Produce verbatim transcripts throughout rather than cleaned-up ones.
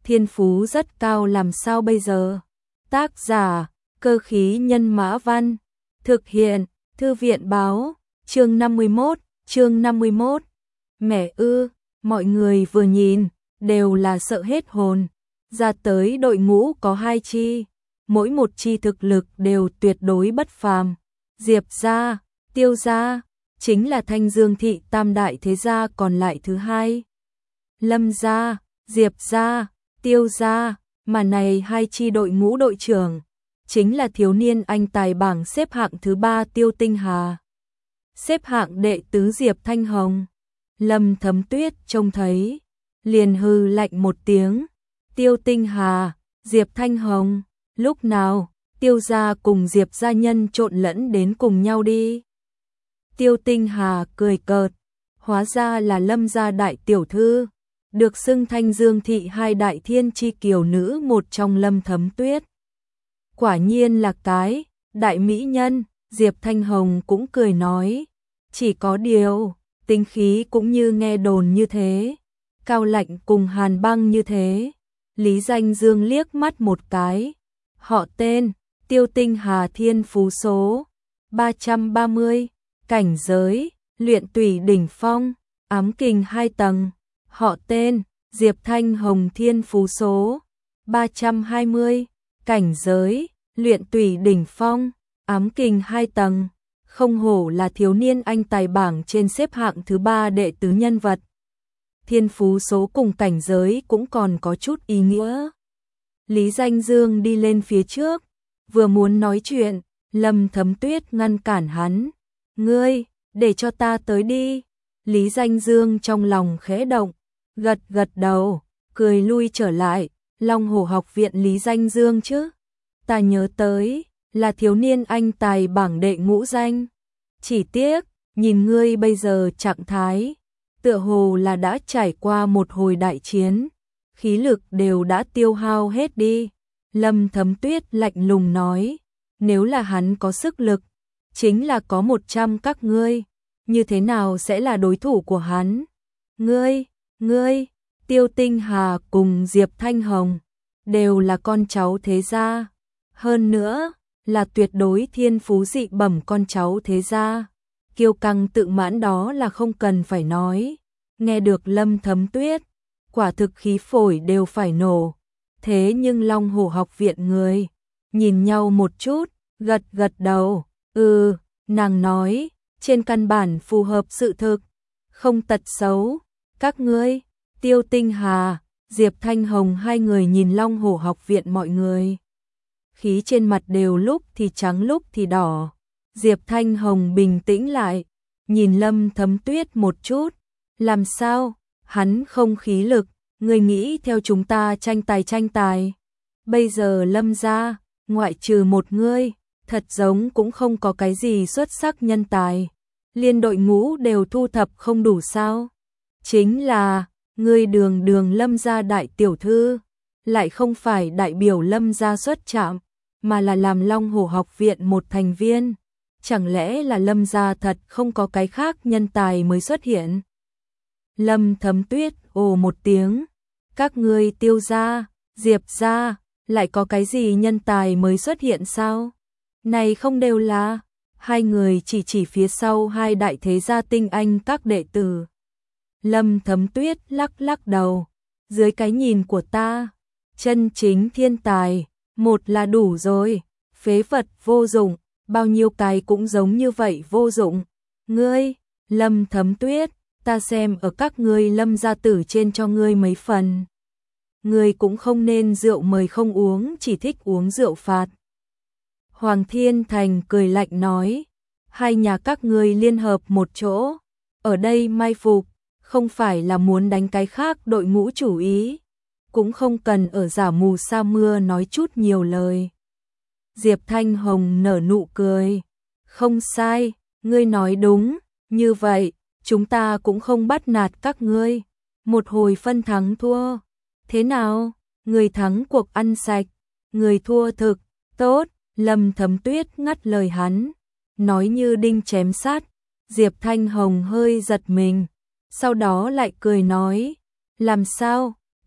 thiên phú rất cao làm sao bây giờ? Tác giả, Cơ khí nhân mã văn, thực hiện, Thư viện báo, chương năm mươi mốt, chương năm mươi mốt. Mẹ ư, mọi người vừa nhìn, đều là sợ hết hồn. Ra tới đội ngũ có hai chi, mỗi một chi thực lực đều tuyệt đối bất phàm. Diệp gia, Tiêu gia, chính là Thanh Dương thị tam đại thế gia còn lại thứ hai. Lâm gia, Diệp gia, Tiêu gia, mà này hai chi đội ngũ đội trưởng, chính là thiếu niên anh tài bảng xếp hạng thứ ba Tiêu Tinh Hà. Xếp hạng đệ tứ Diệp Thanh Hồng. Lâm Thấm Tuyết trông thấy, liền hừ lạnh một tiếng, Tiêu Tinh Hà, Diệp Thanh Hồng, lúc nào, Tiêu gia cùng Diệp gia nhân trộn lẫn đến cùng nhau đi. Tiêu Tinh Hà cười cợt, hóa ra là Lâm gia đại tiểu thư, được xưng Thanh Dương thị hai đại thiên chi kiều nữ một trong Lâm Thấm Tuyết. Quả nhiên là cái đại mỹ nhân, Diệp Thanh Hồng cũng cười nói, chỉ có điều, tính khí cũng như nghe đồn như thế, cao lạnh cùng hàn băng như thế. Lý Danh Dương liếc mắt một cái, họ tên, Tiêu Tinh Hà, thiên phú số ba trăm ba mươi, cảnh giới, luyện tùy đỉnh phong, ám kình hai tầng, họ tên, Diệp Thanh Hồng, thiên phú số ba trăm hai mươi, cảnh giới, luyện tùy đỉnh phong, ám kình hai tầng, không hổ là thiếu niên anh tài bảng trên xếp hạng thứ ba đệ tứ nhân vật. Thiên phú số cùng cảnh giới cũng còn có chút ý nghĩa. Lý Danh Dương đi lên phía trước, vừa muốn nói chuyện, Lâm Thấm Tuyết ngăn cản hắn. Ngươi, để cho ta tới đi. Lý Danh Dương trong lòng khẽ động, gật gật đầu, cười lui trở lại. Long Hổ học viện Lý Danh Dương chứ? Ta nhớ tới, là thiếu niên anh tài bảng đệ ngũ danh. Chỉ tiếc, nhìn ngươi bây giờ trạng thái, tựa hồ là đã trải qua một hồi đại chiến, khí lực đều đã tiêu hao hết đi. Lâm Thấm Tuyết lạnh lùng nói, nếu là hắn có sức lực, chính là có một trăm các ngươi, như thế nào sẽ là đối thủ của hắn? Ngươi, ngươi, Tiêu Tinh Hà cùng Diệp Thanh Hồng, đều là con cháu thế gia, hơn nữa, là tuyệt đối thiên phú dị bẩm con cháu thế gia. Kiêu căng tự mãn đó là không cần phải nói. Nghe được Lâm Thấm Tuyết, quả thực khí phổi đều phải nổ. Thế nhưng Long Hổ học viện người, nhìn nhau một chút, gật gật đầu. Ừ, nàng nói, trên căn bản phù hợp sự thực, không tật xấu. Các ngươi, Tiêu Tinh Hà, Diệp Thanh Hồng hai người nhìn Long Hổ học viện mọi người. Khí trên mặt đều lúc thì trắng lúc thì đỏ. Diệp Thanh Hồng bình tĩnh lại, nhìn Lâm Thấm Tuyết một chút. Làm sao? Hắn không khí lực, người nghĩ theo chúng ta tranh tài tranh tài. Bây giờ Lâm gia, ngoại trừ một ngươi, thật giống cũng không có cái gì xuất sắc nhân tài. Liên đội ngũ đều thu thập không đủ sao? Chính là, ngươi đường đường Lâm gia đại tiểu thư, lại không phải đại biểu Lâm gia xuất trạm, mà là làm Long Hổ học viện một thành viên. Chẳng lẽ là Lâm gia thật không có cái khác nhân tài mới xuất hiện? Lâm Thấm Tuyết ồ một tiếng, các ngươi Tiêu gia, Diệp gia, lại có cái gì nhân tài mới xuất hiện sao? Này không đều là, hai người chỉ chỉ phía sau hai đại thế gia tinh anh các đệ tử. Lâm Thấm Tuyết lắc lắc đầu, dưới cái nhìn của ta, chân chính thiên tài, một là đủ rồi, phế vật vô dụng, bao nhiêu cái cũng giống như vậy vô dụng. Ngươi, Lâm Thấm Tuyết, ta xem ở các ngươi Lâm gia tử trên cho ngươi mấy phần. Ngươi cũng không nên rượu mời không uống, chỉ thích uống rượu phạt. Hoàng Thiên Thành cười lạnh nói, hai nhà các ngươi liên hợp một chỗ, ở đây mai phục, không phải là muốn đánh cái khác đội ngũ chủ ý, cũng không cần ở giả mù sa mưa nói chút nhiều lời. Diệp Thanh Hồng nở nụ cười, không sai, ngươi nói đúng, như vậy, chúng ta cũng không bắt nạt các ngươi, một hồi phân thắng thua. Thế nào, người thắng cuộc ăn sạch, người thua thực, tốt. Lâm Thấm Tuyết ngắt lời hắn, nói như đinh chém sát. Diệp Thanh Hồng hơi giật mình, sau đó lại cười nói, làm sao,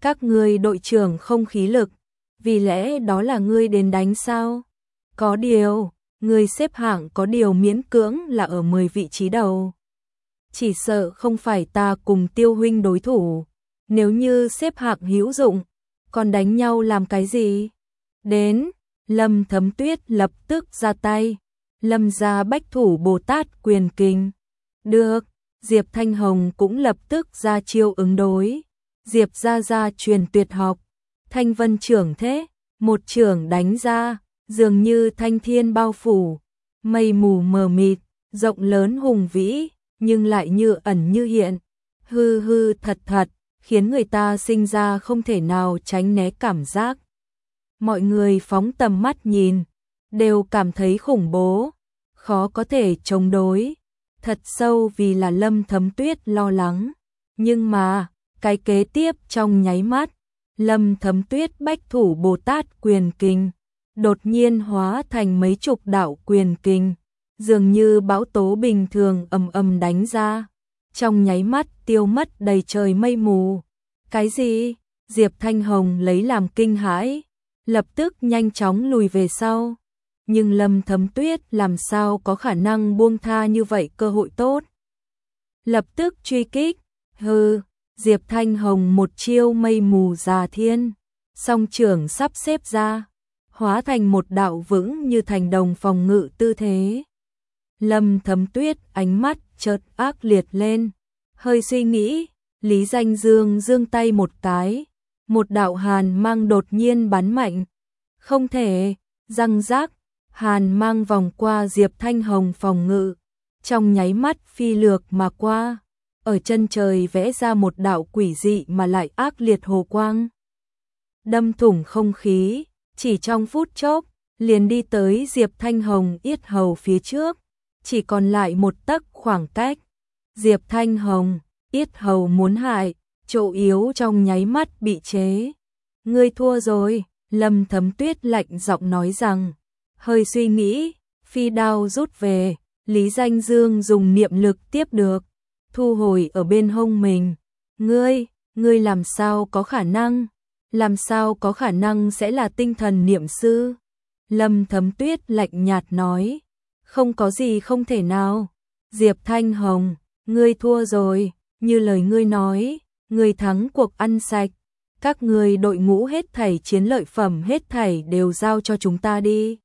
các ngươi đội trưởng không khí lực, vì lẽ đó là ngươi đến đánh sao? Có điều, ngươi xếp hạng có điều miễn cưỡng là ở mười vị trí đầu. Chỉ sợ không phải ta cùng Tiêu huynh đối thủ, nếu như xếp hạng hữu dụng, còn đánh nhau làm cái gì? Đến, Lâm Thấm Tuyết lập tức ra tay, Lâm gia bách thủ Bồ Tát quyền kình. Được, Diệp Thanh Hồng cũng lập tức ra chiêu ứng đối. Diệp gia gia truyền tuyệt học, Thanh Vân trưởng thế, một trưởng đánh ra, dường như thanh thiên bao phủ, mây mù mờ mịt, rộng lớn hùng vĩ, nhưng lại như ẩn như hiện, hư hư thật thật, khiến người ta sinh ra không thể nào tránh né cảm giác. Mọi người phóng tầm mắt nhìn, đều cảm thấy khủng bố, khó có thể chống đối. Thật sâu vì là Lâm Thấm Tuyết lo lắng, nhưng mà, cái kế tiếp trong nháy mắt, Lâm Thấm Tuyết bách thủ Bồ Tát quyền kình, đột nhiên hóa thành mấy chục đạo quyền kình, dường như bão tố bình thường ầm ầm đánh ra, trong nháy mắt tiêu mất đầy trời mây mù. Cái gì? Diệp Thanh Hồng lấy làm kinh hãi, lập tức nhanh chóng lùi về sau. Nhưng Lâm Thấm Tuyết làm sao có khả năng buông tha như vậy cơ hội tốt. Lập tức truy kích, hừ, Diệp Thanh Hồng một chiêu mây mù già thiên, song trưởng sắp xếp ra, hóa thành một đạo vững như thành đồng phòng ngự tư thế. Lâm Thấm Tuyết ánh mắt chợt ác liệt lên, hơi suy nghĩ, Lý Danh Dương giương tay một cái, một đạo hàn mang đột nhiên bắn mạnh. Không thể, răng rác, hàn mang vòng qua Diệp Thanh Hồng phòng ngự, trong nháy mắt phi lược mà qua, ở chân trời vẽ ra một đạo quỷ dị mà lại ác liệt hồ quang. Đâm thủng không khí, chỉ trong phút chốc, liền đi tới Diệp Thanh Hồng yết hầu phía trước, chỉ còn lại một tấc khoảng cách. Diệp Thanh Hồng, yết hầu muốn hại, chỗ yếu trong nháy mắt bị chế. Ngươi thua rồi, Lâm Thấm Tuyết lạnh giọng nói rằng, hơi suy nghĩ, phi đao rút về, Lý Danh Dương dùng niệm lực tiếp được, thu hồi ở bên hông mình. Ngươi, ngươi làm sao có khả năng, làm sao có khả năng sẽ là tinh thần niệm sư? Lâm Thấm Tuyết lạnh nhạt nói, không có gì không thể nào. Diệp Thanh Hồng, ngươi thua rồi, như lời ngươi nói, ngươi thắng cuộc ăn sạch. Các ngươi đội ngũ hết thảy chiến lợi phẩm hết thảy đều giao cho chúng ta đi.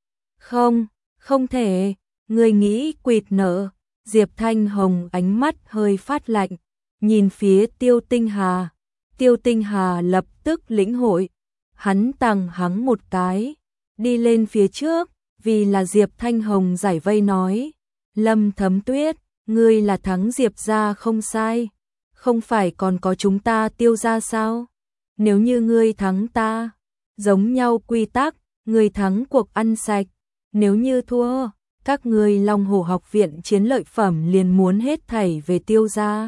Không, không thể, ngươi nghĩ quỵt nợ. Diệp Thanh Hồng ánh mắt hơi phát lạnh, nhìn phía Tiêu Tinh Hà. Tiêu Tinh Hà lập tức lĩnh hội, hắn tằng hắng một cái, đi lên phía trước, vì là Diệp Thanh Hồng giải vây nói, Lâm Thấm Tuyết, ngươi là thắng Diệp gia không sai, không phải còn có chúng ta Tiêu gia sao? Nếu như ngươi thắng ta, giống nhau quy tắc, ngươi thắng cuộc ăn sạch, nếu như thua, các ngươi Long Hổ học viện chiến lợi phẩm liền muốn hết thảy về Tiêu gia.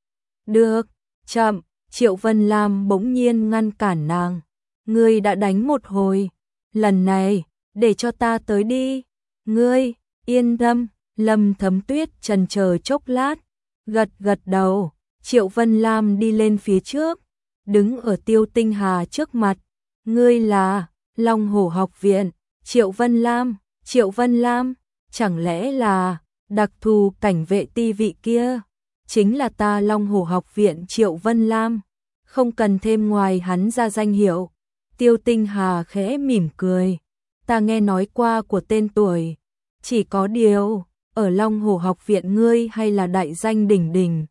Được, chậm, Triệu Vân Lam bỗng nhiên ngăn cản nàng, ngươi đã đánh một hồi, lần này, để cho ta tới đi. Ngươi, yên tâm, Lâm Thấm Tuyết chần chờ chốc lát, gật gật đầu, Triệu Vân Lam đi lên phía trước, đứng ở Tiêu Tinh Hà trước mặt. Ngươi là Long Hổ học viện, Triệu Vân Lam, Triệu Vân Lam, chẳng lẽ là đặc thù cảnh vệ ti vị kia? Chính là ta Long Hổ học viện Triệu Vân Lam, không cần thêm ngoài hắn ra danh hiệu. Tiêu Tinh Hà khẽ mỉm cười, ta nghe nói qua của tên tuổi, chỉ có điều, ở Long Hổ học viện ngươi hay là đại danh đỉnh đỉnh.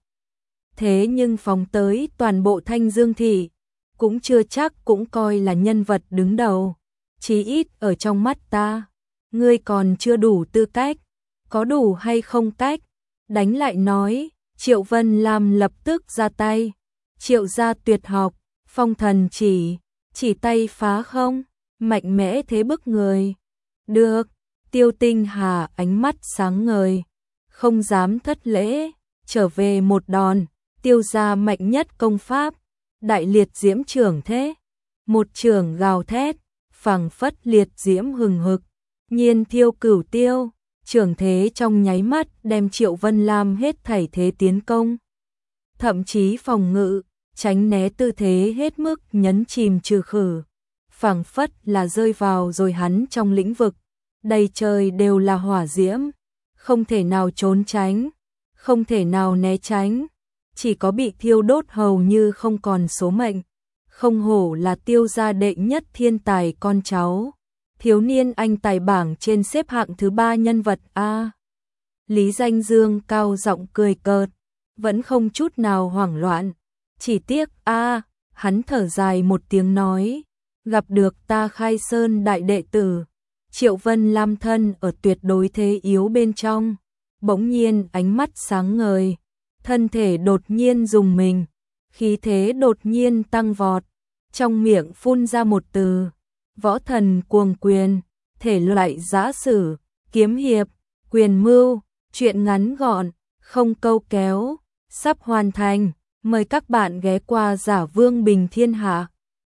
Thế nhưng phóng tới toàn bộ Thanh Dương thị, cũng chưa chắc cũng coi là nhân vật đứng đầu, chí ít ở trong mắt ta, ngươi còn chưa đủ tư cách, có đủ hay không cách, đánh lại nói. Triệu Vân Lam lập tức ra tay, Triệu gia tuyệt học, phong thần chỉ, chỉ tay phá không, mạnh mẽ thế bức người. Được, Tiêu Tinh Hà ánh mắt sáng ngời, không dám thất lễ, trở về một đòn, Tiêu gia mạnh nhất công pháp, đại liệt diễm trưởng thế, một trường gào thét, phảng phất liệt diễm hừng hực, nhiên thiêu cửu tiêu, trưởng thế trong nháy mắt đem Triệu Vân Lam hết thảy thế tiến công, thậm chí phòng ngự, tránh né tư thế hết mức nhấn chìm trừ khử, phảng phất là rơi vào rồi hắn trong lĩnh vực, đầy trời đều là hỏa diễm, không thể nào trốn tránh, không thể nào né tránh, chỉ có bị thiêu đốt hầu như không còn số mệnh. Không hổ là Tiêu gia đệ nhất thiên tài con cháu, thiếu niên anh tài bảng trên xếp hạng thứ ba nhân vật a. Lý Danh Dương cao giọng cười cợt, vẫn không chút nào hoảng loạn, chỉ tiếc a, hắn thở dài một tiếng nói, gặp được ta Khai Sơn đại đệ tử, Triệu Vân Lam thân ở tuyệt đối thế yếu bên trong, bỗng nhiên ánh mắt sáng ngời, thân thể đột nhiên rùng mình, khí thế đột nhiên tăng vọt, trong miệng phun ra một từ, võ thần cuồng quyền, thể loại giã sử, kiếm hiệp, quyền mưu, truyện ngắn gọn, không câu kéo, sắp hoàn thành, mời các bạn ghé qua Giả Vương Bình Thiên Hạ.